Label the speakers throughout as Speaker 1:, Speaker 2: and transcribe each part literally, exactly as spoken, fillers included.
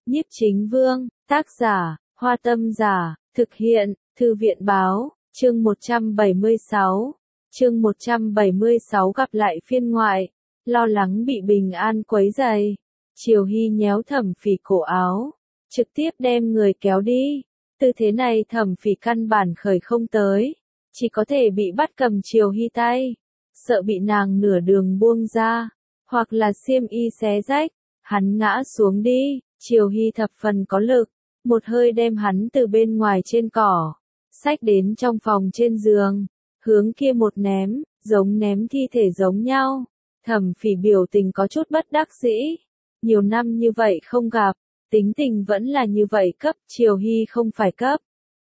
Speaker 1: Nhiếp Chính Vương, tác giả, Hoa Tâm Giả, thực hiện, Thư viện Báo, chương một trăm bảy mươi sáu. Chương một trăm bảy mươi sáu gặp lại phiên ngoại, lo lắng bị Bình An quấy rầy. Triều Hy nhéo Thẩm Phỉ cổ áo, trực tiếp đem người kéo đi. Tư thế này Thẩm Phỉ căn bản khởi không tới, chỉ có thể bị bắt cầm Triều Hy tay, sợ bị nàng nửa đường buông ra, hoặc là xiêm y xé rách, hắn ngã xuống đi. Triều Hy thập phần có lực, một hơi đem hắn từ bên ngoài trên cỏ, xách đến trong phòng trên giường, hướng kia một ném, giống ném thi thể giống nhau. Thẩm Phỉ biểu tình có chút bất đắc dĩ, nhiều năm như vậy không gặp, tính tình vẫn là như vậy cấp. Triều Hy không phải cấp,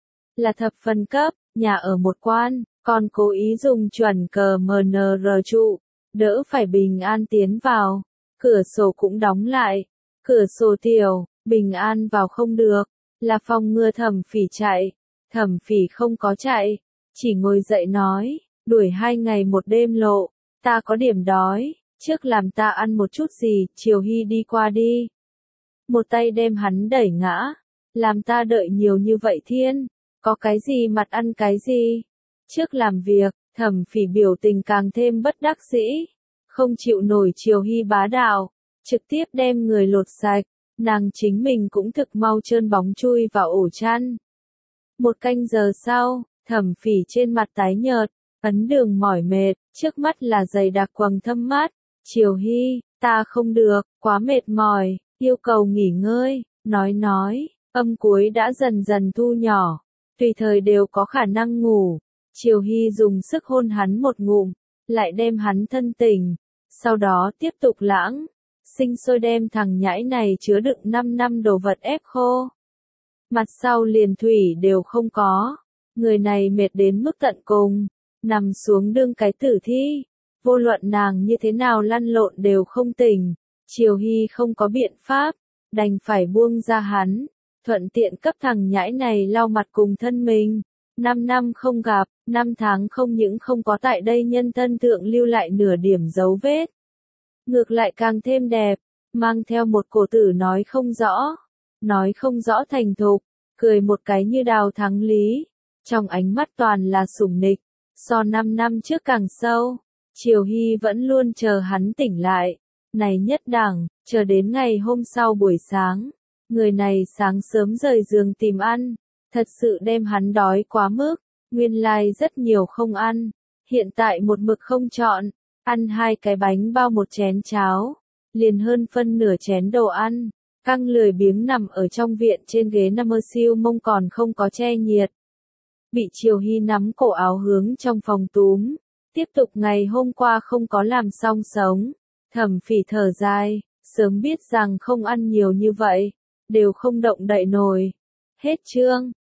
Speaker 1: là thập phần cấp, nhà ở một quan, còn cố ý dùng chuẩn cờ em en rờ trụ, đỡ phải Bình An tiến vào, cửa sổ cũng đóng lại. Cửa sổ tiểu, Bình An vào không được, là phòng ngừa Thẩm Phỉ chạy. Thẩm Phỉ không có chạy, chỉ ngồi dậy nói, đuổi hai ngày một đêm lộ, ta có điểm đói, trước làm ta ăn một chút gì. Triều Hy đi qua đi, một tay đem hắn đẩy ngã, làm ta đợi nhiều như vậy thiên, có cái gì mặt ăn cái gì, trước làm việc. Thẩm Phỉ biểu tình càng thêm bất đắc dĩ, không chịu nổi Triều Hy bá đạo, trực tiếp đem người lột sạch, nàng chính mình cũng thực mau trơn bóng chui vào ổ chăn. Một canh giờ sau, Thẩm Phỉ trên mặt tái nhợt, ấn đường mỏi mệt, trước mắt là dày đặc quầng thâm mắt. Triều Hy, ta không được, quá mệt mỏi, yêu cầu nghỉ ngơi. Nói nói, âm cuối đã dần dần thu nhỏ, tùy thời đều có khả năng ngủ. Triều Hy dùng sức hôn hắn một ngụm, lại đem hắn thân tỉnh, sau đó tiếp tục lãng sinh sôi đem thằng nhãi này chứa đựng năm năm đồ vật ép khô. Mặt sau liền thủy đều không có, người này mệt đến mức tận cùng, nằm xuống đương cái tử thi, vô luận nàng như thế nào lăn lộn đều không tỉnh. Triều Hy không có biện pháp, đành phải buông ra hắn, thuận tiện cấp thằng nhãi này lau mặt cùng thân mình. Năm năm không gặp, năm tháng không những không có tại đây nhân thân thượng lưu lại nửa điểm dấu vết, ngược lại càng thêm đẹp, mang theo một cổ tử nói không rõ, nói không rõ thành thục, cười một cái như đào thắng lý, trong ánh mắt toàn là sủng nịch, so năm năm trước càng sâu. Triều Hy vẫn luôn chờ hắn tỉnh lại, này nhất đẳng, chờ đến ngày hôm sau buổi sáng, người này sáng sớm rời giường tìm ăn, thật sự đem hắn đói quá mức, nguyên lai rất nhiều không ăn, hiện tại một mực không chọn. Ăn hai cái bánh bao một chén cháo, liền hơn phân nửa chén đồ ăn, căng lười biếng nằm ở trong viện trên ghế nằm mơ siêu mông còn không có che nhiệt. Bị Triều Hy nắm cổ áo hướng trong phòng túm, tiếp tục ngày hôm qua không có làm xong sống. Thẩm Phỉ thở dài, sớm biết rằng không ăn nhiều như vậy, đều không động đậy nổi. Hết chương.